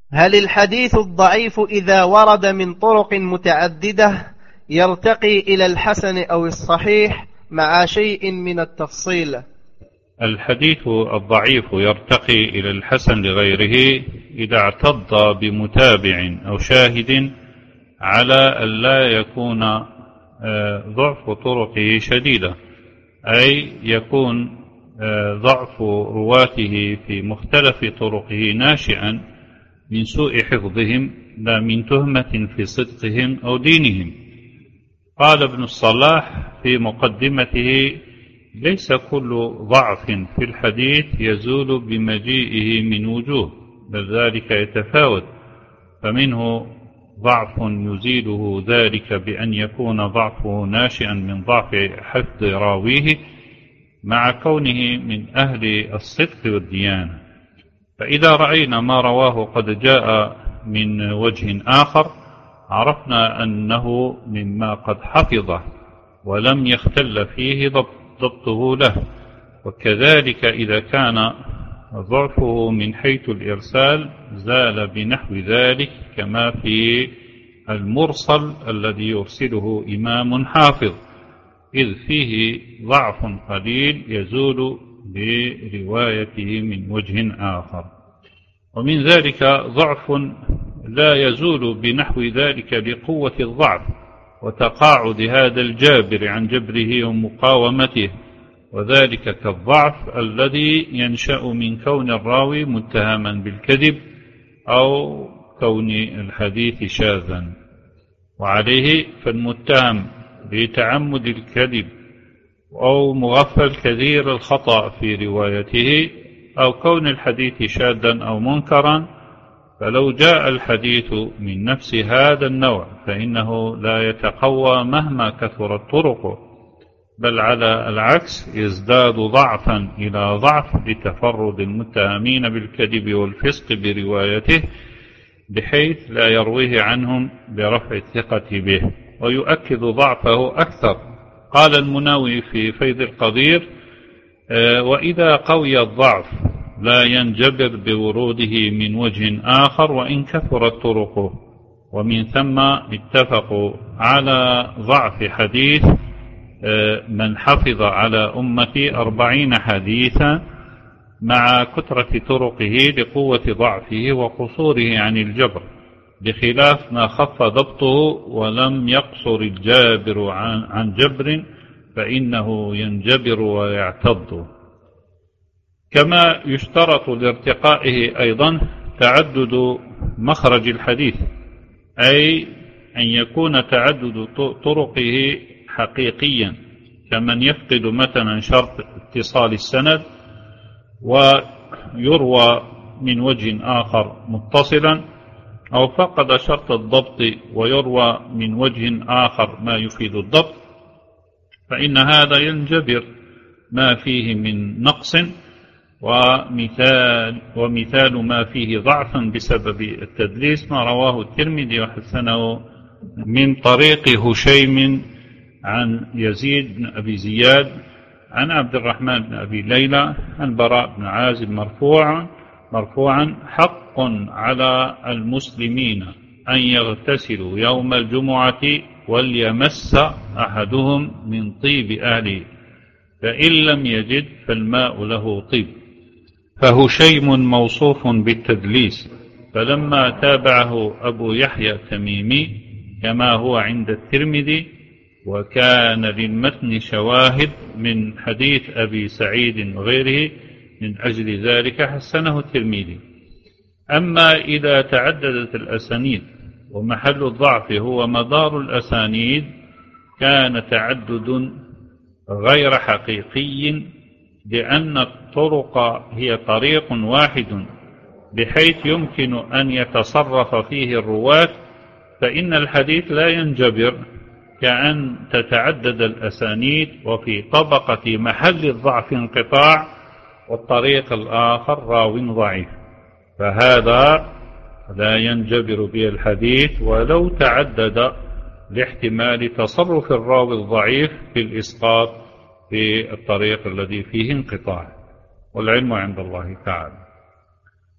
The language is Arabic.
هل الحديث الضعيف إذا ورد من طرق متعددة يرتقي إلى الحسن أو الصحيح مع شيء من التفصيل؟ الحديث الضعيف يرتقي إلى الحسن لغيره إذا اعتض بمتابع أو شاهد على أن لا يكون ضعف طرقه شديدا، أي يكون ضعف رواته في مختلف طرقه ناشئا من سوء حفظهم لا من تهمة في صدقهم أو دينهم. قال ابن الصلاح في مقدمته: ليس كل ضعف في الحديث يزول بمجيئه من وجوه، بل ذلك يتفاوت، فمنه ضعف يزيله ذلك بأن يكون ضعفه ناشئا من ضعف حفظ راويه مع كونه من أهل الصدق والديانة. فإذا رأينا ما رواه قد جاء من وجه آخر عرفنا أنه مما قد حفظه ولم يختل فيه ضبطه له. وكذلك إذا كان ضعفه من حيث الإرسال زال بنحو ذلك، كما في المرسل الذي يرسله إمام حافظ، إذ فيه ضعف قليل يزول بروايته من وجه آخر. ومن ذلك ضعف لا يزول بنحو ذلك لقوة الضعف وتقاعد هذا الجابر عن جبره ومقاومته، وذلك كالضعف الذي ينشأ من كون الراوي متهما بالكذب أو كون الحديث شاذا. وعليه فالمتهم بتعمد الكذب أو مغفل كثير الخطأ في روايته أو كون الحديث شاذا أو منكرا، فلو جاء الحديث من نفس هذا النوع فإنه لا يتقوى مهما كثرت طرقه، بل على العكس يزداد ضعفا إلى ضعف لتفرد المتهمين بالكذب والفسق بروايته، بحيث لا يرويه عنهم برفع الثقة به ويؤكد ضعفه أكثر. قال المناوي في فيض القدير: وإذا قوي الضعف لا ينجبر بوروده من وجه آخر وإن كثرت طرقه. ومن ثم اتفقوا على ضعف حديث من حفظ على أمتي 40 حديثا مع كثرة طرقه لقوة ضعفه وقصوره عن الجبر، بخلاف ما خف ضبطه ولم يقصر الجابر عن جبر فإنه ينجبر ويعتض. كما يشترط لارتقائه أيضا تعدد مخرج الحديث، أي أن يكون تعدد طرقه حقيقيا، كمن يفقد مثلا شرط اتصال السند ويروى من وجه آخر متصلا، أو فقد شرط الضبط ويروى من وجه آخر ما يفيد الضبط، فإن هذا ينجبر ما فيه من نقص. ومثال ما فيه ضعفا بسبب التدليس ما رواه الترمذي وحسنه من طريق هشيم عن يزيد بن أبي زياد عن عبد الرحمن بن أبي ليلى عن براء بن عازب مرفوعا: حق على المسلمين أن يغتسلوا يوم الجمعة وليمس أحدهم من طيب أهله، فإن لم يجد فالماء له طيب. فهشيم موصوف بالتدليس، فلما تابعه أبو يحيى التميمي كما هو عند الترمذي، وكان للمتن شواهد من حديث أبي سعيد وغيره، من أجل ذلك حسنه الترمذي. أما إذا تعددت الأسانيد ومحل الضعف هو مدار الأسانيد، كان تعدد غير حقيقي، لأن الطرق هي طريق واحد بحيث يمكن أن يتصرف فيه الرواة، فإن الحديث لا ينجبر كأن تتعدد الأسانيد وفي طبقة محل الضعف انقطاع والطريق الآخر راو ضعيف، فهذا لا ينجبر به الحديث ولو تعدد لاحتمال تصرف الراوي الضعيف في الإسقاط في الطريق الذي فيه انقطاع. والعلم عند الله تعالى.